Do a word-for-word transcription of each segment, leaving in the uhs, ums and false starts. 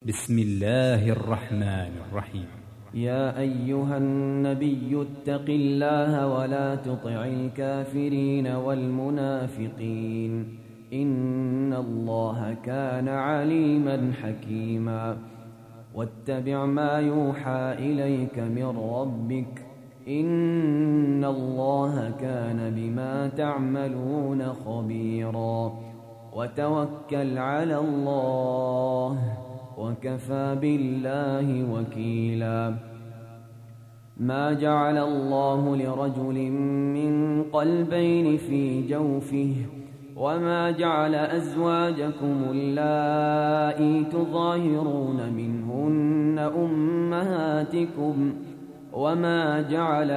بسم الله الرحمن الرحيم. يا أيها النبي اتق الله ولا تطع الكافرين والمنافقين إن الله كان عليما حكيما. واتبع ما يوحى إليك من ربك إن الله كان بما تعملون خبيرا. وتوكل على الله وكفى بالله وكيلا. ما جعل الله لرجل من قلبين في جوفه وما جعل أزواجكم اللائي تظاهرون منهن أمهاتكم وما جعل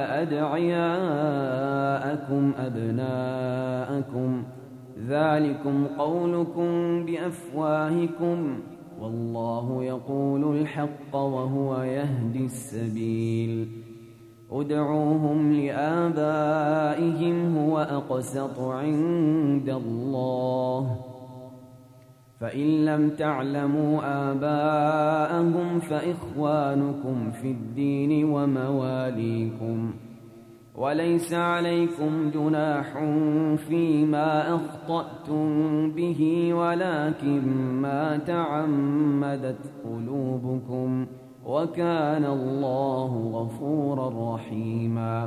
أدعياءكم أبناءكم ذلكم قولكم بأفواهكم والله يقول الحق وهو يهدي السبيل. ادعوهم لآبائهم هو أقسط عند الله فإن لم تعلموا آباءهم فإخوانكم في الدين ومواليكم وليس عليكم جناح فيما أخطأتم به ولكن ما تعمدت قلوبكم وكان الله غفورا رحيما.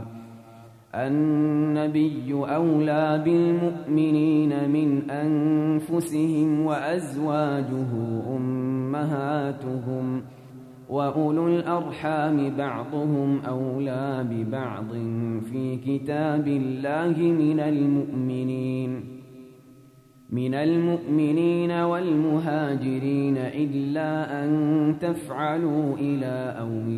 النبي أولى بالمؤمنين من أنفسهم وأزواجه أمهاتهم وأولو الأرحام بعضهم أولى ببعض في كتاب الله من المؤمنين من المؤمنين والمهاجرين إلا أن تفعلوا إلى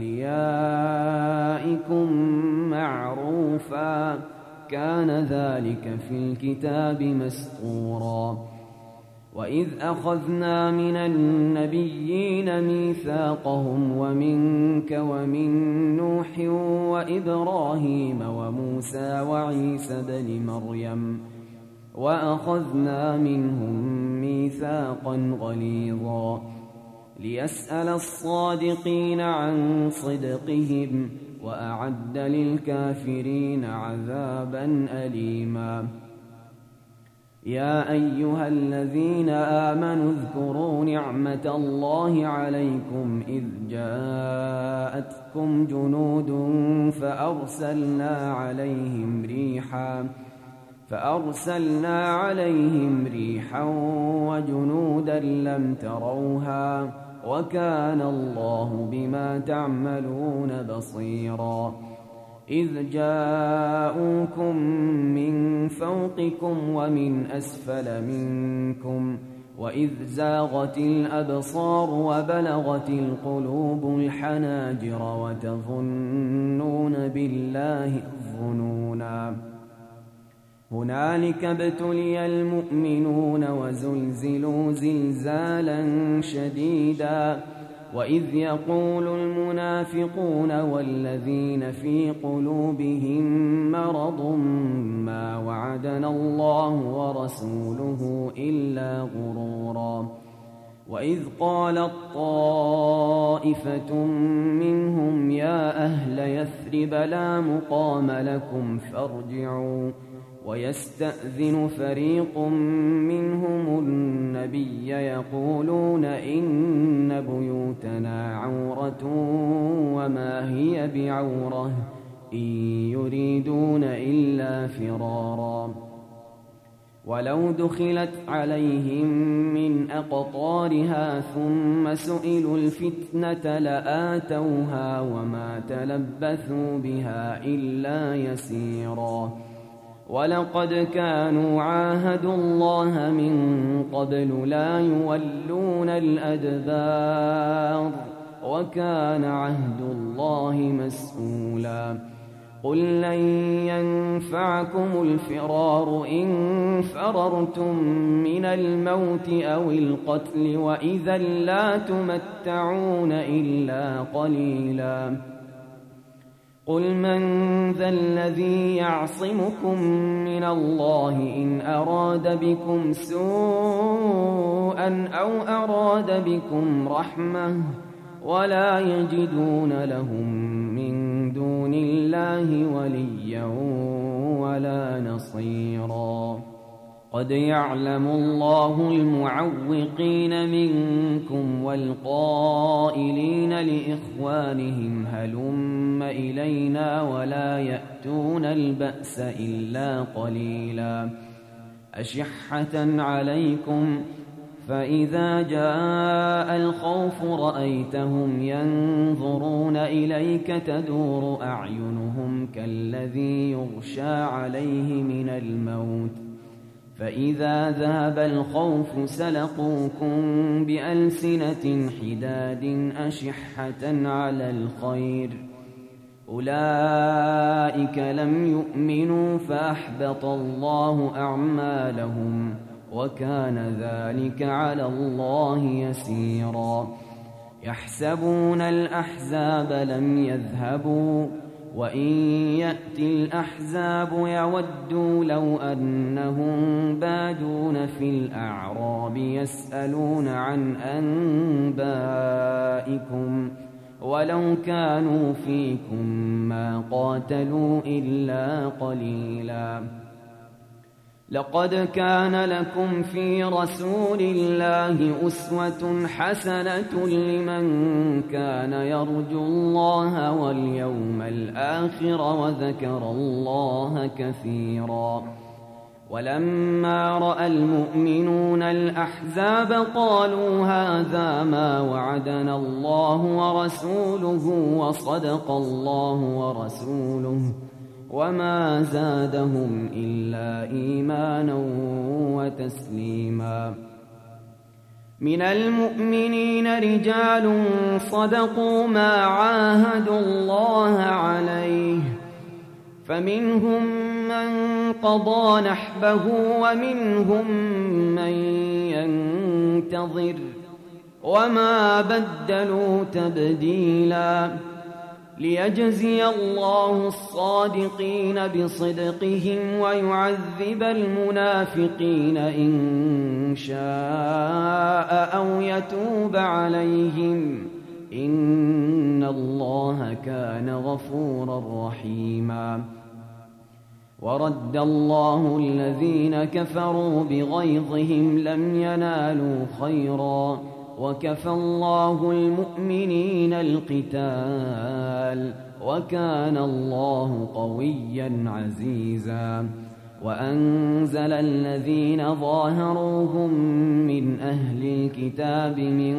أوليائكم معروفا كان ذلك في الكتاب مسطورا. وإذ أخذنا من النبيين ميثاقهم ومنك ومن نوح وإبراهيم وموسى وعيسى بن مريم وأخذنا منهم ميثاقا غليظا ليسأل الصادقين عن صدقهم وأعد للكافرين عذابا أليما. يا أيها الذين آمنوا اذكروا نعمة الله عليكم إذ جاءتكم جنود فأرسلنا عليهم ريحا فأرسلنا عليهم ريحا وجنودا لم تروها وكان الله بما تعملون بصيرا. إذ جاءوكم من فوقكم ومن أسفل منكم وإذ زاغت الأبصار وبلغت القلوب الحناجر وتظنون بالله الظنونا. هنالك ابتلي المؤمنون وزلزلوا زلزالا شديدا. وإذ يقول المنافقون والذين في قلوبهم مرض ما وعدنا الله ورسوله إلا غرورا. وإذ قالت طائفة منهم يا أهل يثرب لا مقام لكم فارجعوا ويستأذن فريق منهم النبي يقولون إن بيوتنا عورة وما هي بعورة إن يريدون إلا فرارا. ولو دخلت عليهم من أقطارها ثم سئلوا الفتنة لآتوها وما تلبثوا بها إلا يسيرا. ولقد كانوا عاهدوا الله من قبل لا يولون الأدبار وكان عهد الله مسؤولا. قل لن ينفعكم الفرار إن فررتم من الموت أو القتل وإذا لا تمتعون إلا قليلا. قل من ذا الذي يعصمكم من الله إن أراد بكم سوءا أو أراد بكم رحمة ولا يجدون لهم من دون الله وليا ولا نصيرا قد يعلم الله المعوقين منكم والقائلين لإخوانهم هلم إلينا ولا يأتون البأس إلا قليلا أشحة عليكم فإذا جاء الخوف رأيتهم ينظرون إليك تدور أعينهم كالذي يغشى عليه من الموت فإذا ذهب الخوف سلقوكم بألسنة حداد أشحة على الخير أولئك لم يؤمنوا فأحبط الله أعمالهم وكان ذلك على الله يسيرا يحسبون الأحزاب لم يذهبوا وإن يأتي الأحزاب يودوا لو أنهم بادون في الأعراب يسألون عن أنبائكم ولو كانوا فيكم ما قاتلوا إلا قليلا لقد كان لكم في رسول الله أسوة حسنة لمن كان يرجو الله واليوم الآخر وذكر الله كثيرا ولما رأى المؤمنون الأحزاب قالوا هذا ما وعدنا الله ورسوله وصدق الله ورسوله وما زادهم إلا إيمانا وتسليما من المؤمنين رجال صدقوا ما عاهدوا الله عليه فمنهم من قضى نحبه ومنهم من ينتظر وما بدلوا تبديلا ليجزي الله الصادقين بصدقهم ويعذب المنافقين إن شاء أو يتوب عليهم إن الله كان غفورا رحيما ورد الله الذين كفروا بغيظهم لم ينالوا خيرا وكفى الله المؤمنين القتال وكان الله قويا عزيزا وأنزل الذين ظاهروهم من أهل الكتاب من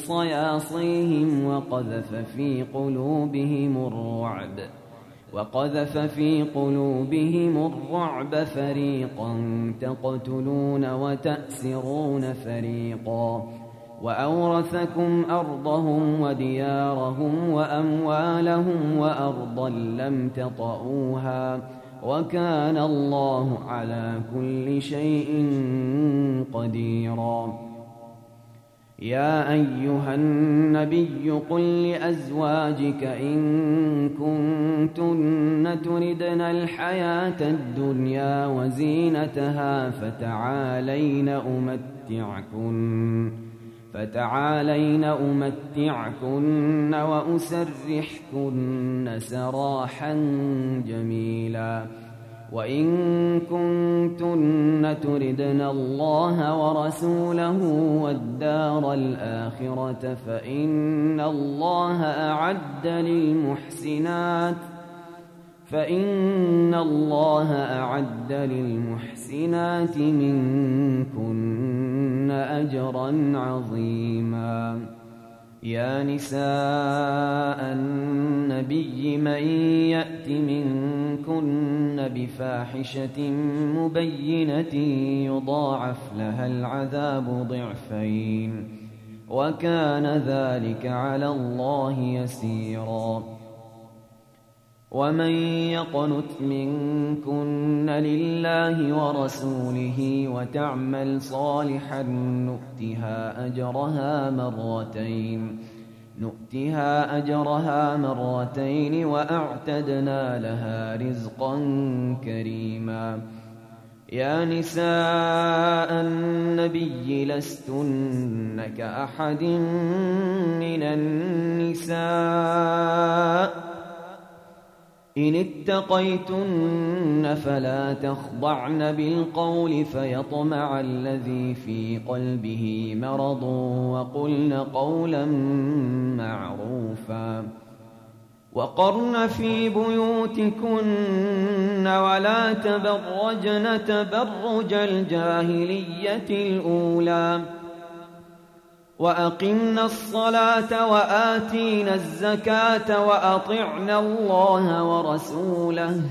صياصيهم وقذف في قلوبهم الرعب وقذف في قلوبهم الرعب فريقا تقتلون وتأسرون فريقا وأورثكم أرضهم وديارهم وأموالهم وأرضا لم تطئوها وكان الله على كل شيء قديرا يا أيها النبي قل لأزواجك إن كنتن تردن الحياة الدنيا وزينتها فتعالين أمتعكن فتعالين أمتعكن وأسرحكن سراحا جميلا وإن كنتن تردن الله ورسوله والدار الآخرة فإن الله أعد للمحسنات فإن الله أعد للمحسنات منكن أجرا عظيما يا نساء النبي من يأت منكن بفاحشة مبينة يضاعف لها العذاب ضعفين وكان ذلك على الله يسيرا ومن يقنت منكن لله ورسوله وتعمل صالحا نؤتها أجرها مرتين نؤتها أجرها مرتين وأعتدنا لها رزقا كريما. يا نساء النبي لستن كأحد من النساء إن اتقيتن فلا تخضعن بالقول فيطمع الذي في قلبه مرض وقلن قولا معروفا. وقرن في بيوتكن ولا تبرجن تبرج الجاهلية الأولى وأقمنا الصلاة وآتينا الزكاة وأطعنا الله ورسوله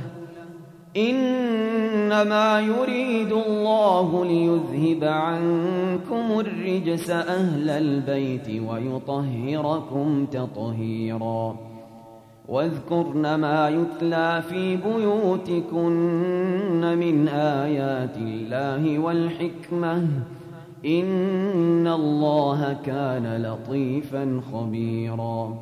إنما يريد الله ليذهب عنكم الرجس أهل البيت ويطهركم تطهيرا. واذكرن ما يتلى في بيوتكن من آيات الله والحكمة إن الله كان لطيفا خبيرا.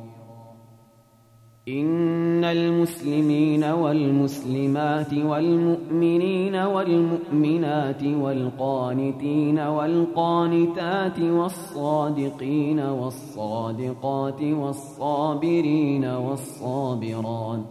إن المسلمين والمسلمات والمؤمنين والمؤمنات والقانتين والقانتات والصادقين والصادقات والصابرين والصابرات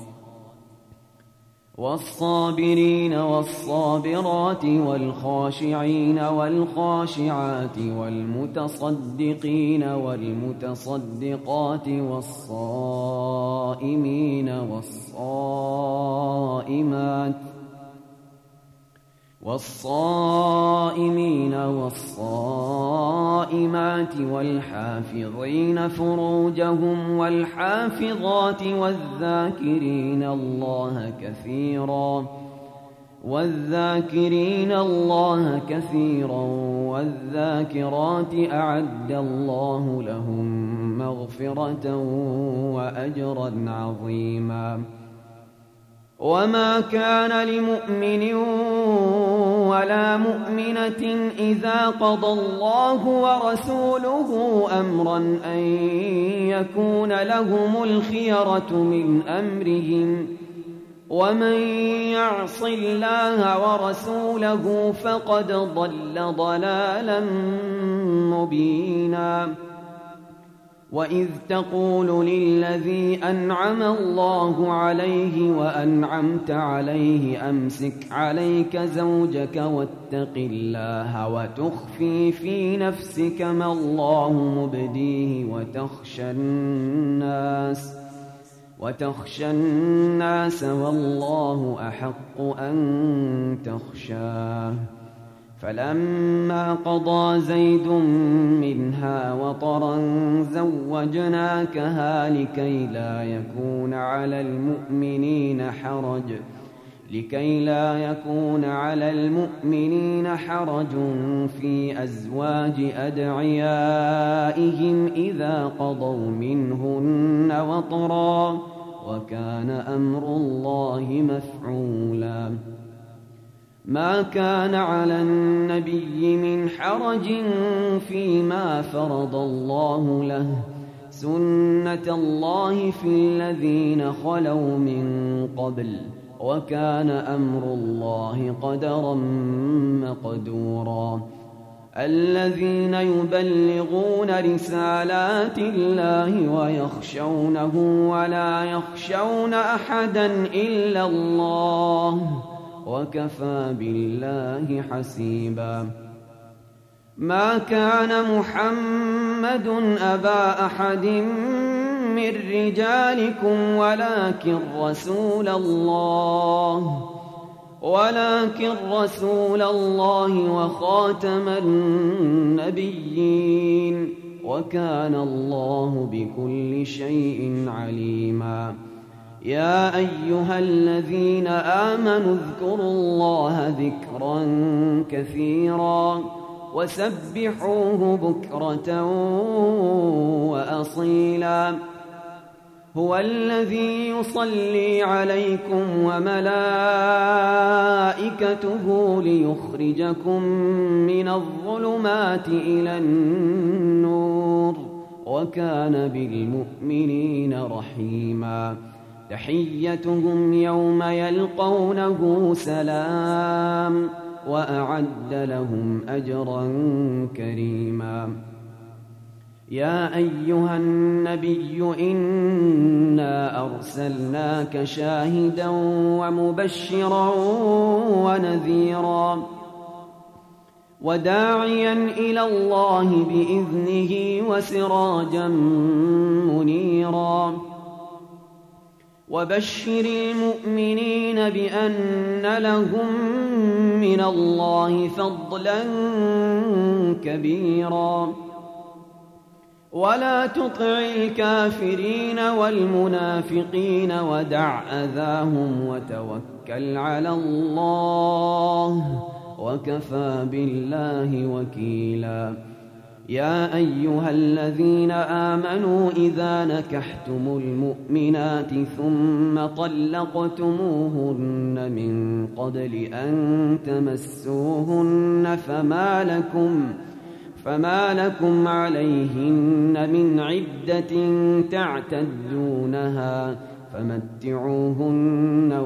والصابرين والصابرات والخاشعين والخاشعات والمتصدقين والمتصدقات والصائمين والصائمات والصائمين والصائمات والحافظين فروجهم والحافظات والذاكرين الله كثيرا والذاكرين الله كثيرا والذاكرات أعد الله لهم مغفرة وأجرا عظيما. وما كان لمؤمن ولا مؤمنة إذا قضى الله ورسوله أمرا أن يكون لهم الخيرة من أمرهم ومن يعص الله ورسوله فقد ضل ضلالا مبينا. وإذ تقول للذي أنعم الله عليه وأنعمت عليه أمسك عليك زوجك واتق الله وتخفي في نفسك ما الله مبديه وتخشى الناس وتخشى الناس والله أحق أن تخشاه. فلما قضى زيد منها وطرا زوجناكها لكي لا يكون على المؤمنين حرج لكي لا يكون على المؤمنين حرج في أزواج أدعيائهم إذا قضوا منهن وطرا وكان أمر الله مفعولا. ما كان على النبي من حرج فيما فرض الله له سنة الله في الذين خلوا من قبل وكان أمر الله قدرا مقدورا. الذين يبلغون رسالات الله ويخشونه ولا يخشون أحدا إلا الله وكفى بالله حسيبا. ما كان محمد أبا أحد من رجالكم ولكن رسول الله ولكن رسول الله وخاتم النبيين وكان الله بكل شيء عليما. يا أيها الذين آمنوا اذكروا الله ذكرا كثيرا وسبحوه بكرة وأصيلا. هو الذي يصلي عليكم وملائكته ليخرجكم من الظلمات إلى النور وكان بالمؤمنين رحيما تحيتهم يوم يلقونه سلام وأعد لهم أجرا كريما يا أيها النبي إنا أرسلناك شاهدا ومبشرا ونذيرا وداعيا إلى الله بإذنه وسراجا منيرا وبشر المؤمنين بأن لهم من الله فضلا كبيرا ولا تطع الكافرين والمنافقين ودع أذاهم وتوكل على الله وكفى بالله وكيلا يا أيها الذين آمنوا إذا نكحتم المؤمنات ثم طلقتموهن من قبل أن تمسوهن فما لكم فما لكم عليهن من عدة تعتدونها فمتعوهن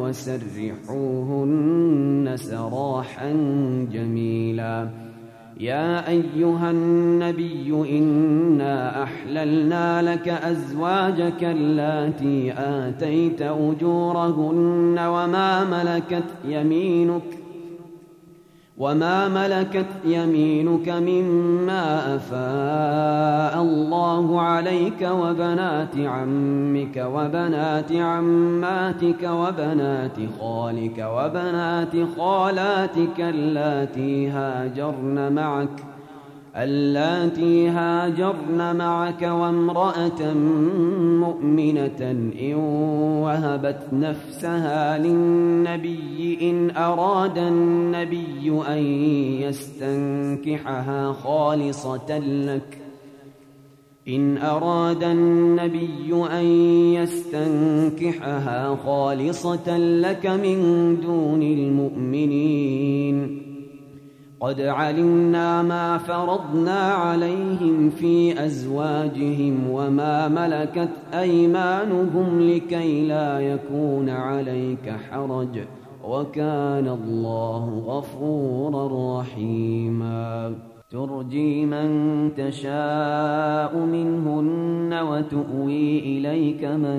وسرحوهن سراحا جميلا يا أيها النبي إنا أحللنا لك أزواجك اللاتي آتيت أجورهن وما ملكت يمينك وما ملكت يمينك مما أفاء الله عليك وبنات عمك وبنات عماتك وبنات خالك وبنات خالاتك اللاتي هاجرن معك اللاتي هاجرن معك وامرأة مؤمنة إن وهبت نفسها للنبي إن أراد النبي أن يستنكحها خالصة لك إن أراد النبي أن يستنكحها خالصة لك من دون المؤمنين قد علمنا ما فرضنا عليهم في أزواجهم وما ملكت أيمانهم لكي لا يكون عليك حرج وكان الله غفورا رحيما ترجي من تشاء منهن وتؤوي إليك من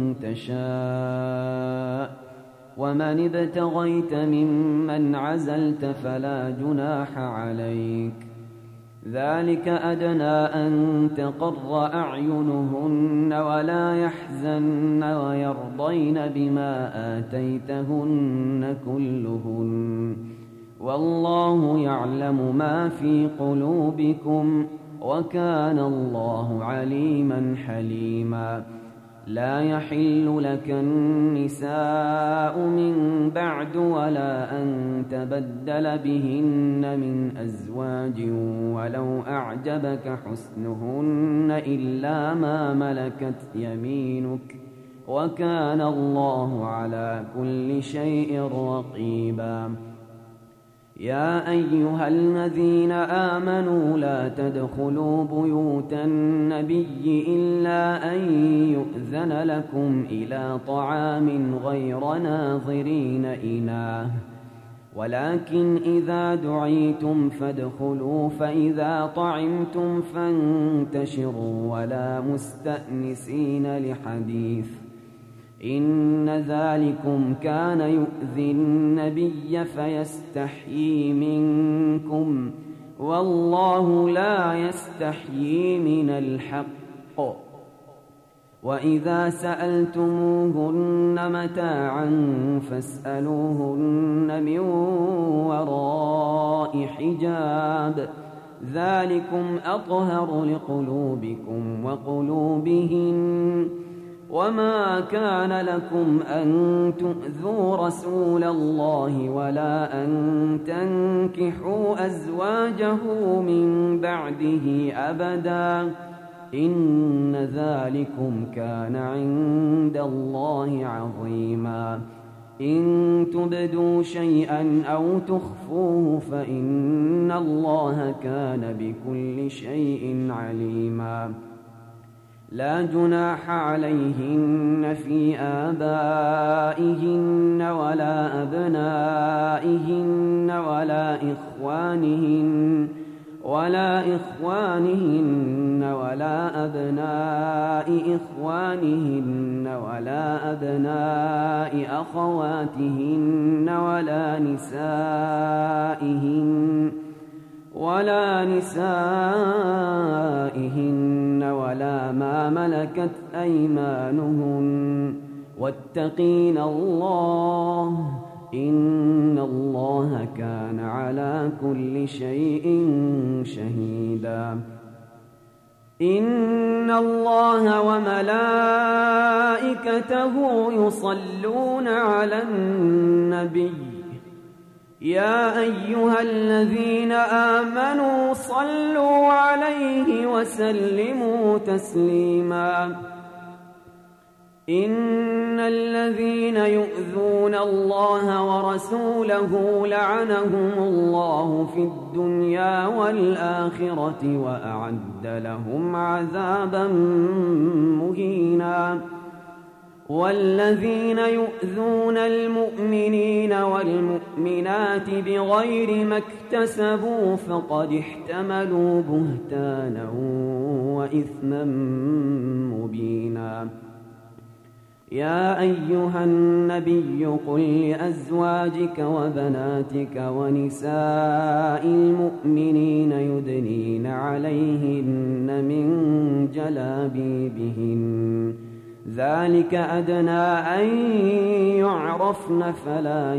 تشاء ومن ابتغيت ممن عزلت فلا جناح عليك ذلك أدنى أن تقر أعينهن ولا يحزن ويرضين بما آتيتهن كلهن والله يعلم ما في قلوبكم وكان الله عليما حليما لا يحل لك النساء من بعد ولا أن تبدل بهن من أزواج ولو أعجبك حسنهن إلا ما ملكت يمينك وكان الله على كل شيء رقيبا يا أيها الذين آمنوا لا تدخلوا بيوت النبي إلا أن يؤذن لكم إلى طعام غير ناظرين إناه ولكن إذا دعيتم فادخلوا فإذا طعمتم فانتشروا ولا مستأنسين لحديث إن ذلكم كان يؤذي النبي فيستحيي منكم والله لا يستحيي من الحق وإذا سألتموهن متاعا فاسألوهن من وراء حجاب ذلكم أطهر لقلوبكم وقلوبهن وما كان لكم أن تؤذوا رسول الله ولا أن تنكحوا أزواجه من بعده أبدا إن ذلكم كان عند الله عظيما إن تبدوا شيئا أو تخفوه فإن الله كان بكل شيء عليما لا جناح عليهن في آبائهن ولا أبنائهن ولا إخوانهن ولا إخوانهن ولا أبناء إخوانهن ولا أبناء أخواتهن ولا نسائهن ولا نسائهن ولا ما ملكت أيمانهن واتقين الله إن الله كان على كل شيء شهيدا. إن الله وملائكته يصلون على النبي يا أيها الذين آمنوا صلوا عليه وسلموا تسليما. إن الذين يؤذون الله ورسوله لعنهم الله في الدنيا والآخرة وأعد لهم عذابا مهينا. والذين يؤذون المؤمنين والمؤمنات بغير ما اكتسبوا فقد احتملوا بهتانا وإثما مبينا. يا أيها النبي قل لأزواجك وبناتك ونساء المؤمنين يدنين عليهن من جلابيبهن ذلك أدنى أن يعرفن فلا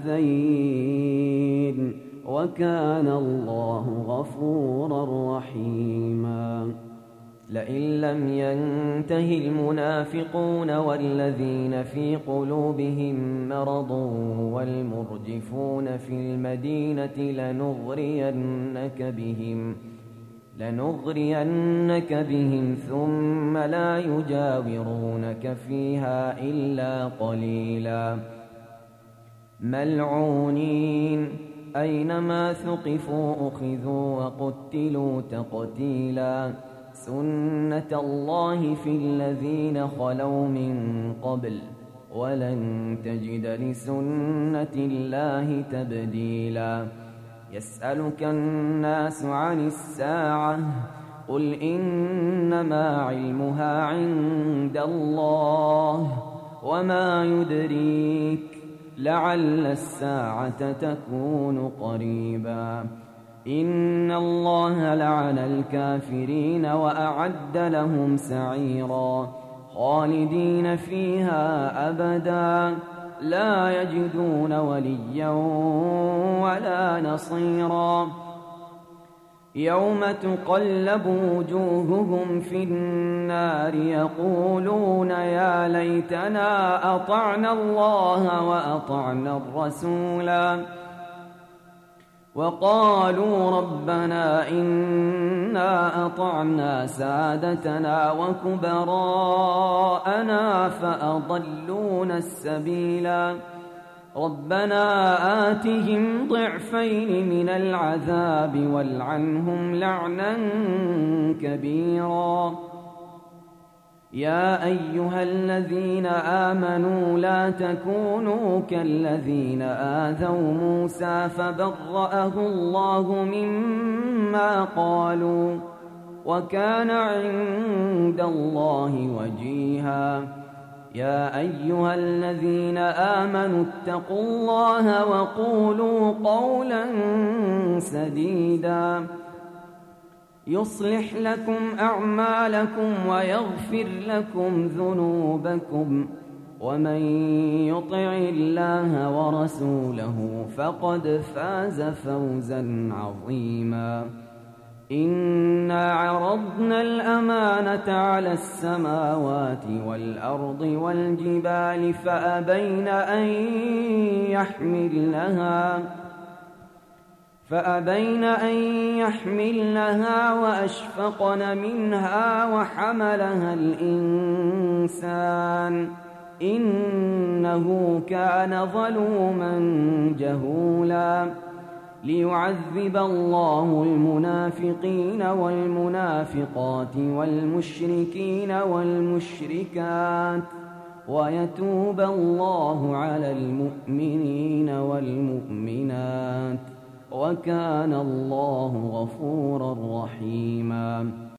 يؤذين وكان الله غفورا رحيما. لئن لم ينته المنافقون والذين في قلوبهم مرض والمرجفون في المدينة لنغرينك بهم لنغرينك بهم ثم لا يجاورونك فيها إلا قليلا. ملعونين أينما ثقفوا أخذوا وقتلوا تقتيلا. سنة الله في الذين خلوا من قبل ولن تجد لسنة الله تبديلا. يسألك الناس عن الساعة قل إنما علمها عند الله وما يدريك لعل الساعة تكون قريبا. إن الله لعن الكافرين وأعد لهم سعيرا خالدين فيها أبدا لا يجدون وليا ولا نصيرا. يوم تقلب وجوههم في النار يقولون يا ليتنا أطعنا الله وأطعنا الرسولا وقالوا ربنا إنا أطعنا سادتنا وكبراءنا فأضلونا السبيلا. ربنا آتهم ضعفين من العذاب والعنهم لعنا كبيرا. يا أيها الذين آمنوا لا تكونوا كالذين آذوا موسى فبرأه الله مما قالوا وكان عند الله وجيها. يا أيها الذين آمنوا اتقوا الله وقولوا قولا سديدا يصلح لكم أعمالكم ويغفر لكم ذنوبكم ومن يطع الله ورسوله فقد فاز فوزا عظيما. إنا عرضنا الأمانة على السماوات والأرض والجبال فأبين أن يحملنها فأبين أن يحملنها وأشفقن منها وحملها الإنسان إنه كان ظلوما جهولا. ليعذب الله المنافقين والمنافقات والمشركين والمشركات ويتوب الله على المؤمنين والمؤمنات وكان الله غفورا رحيما.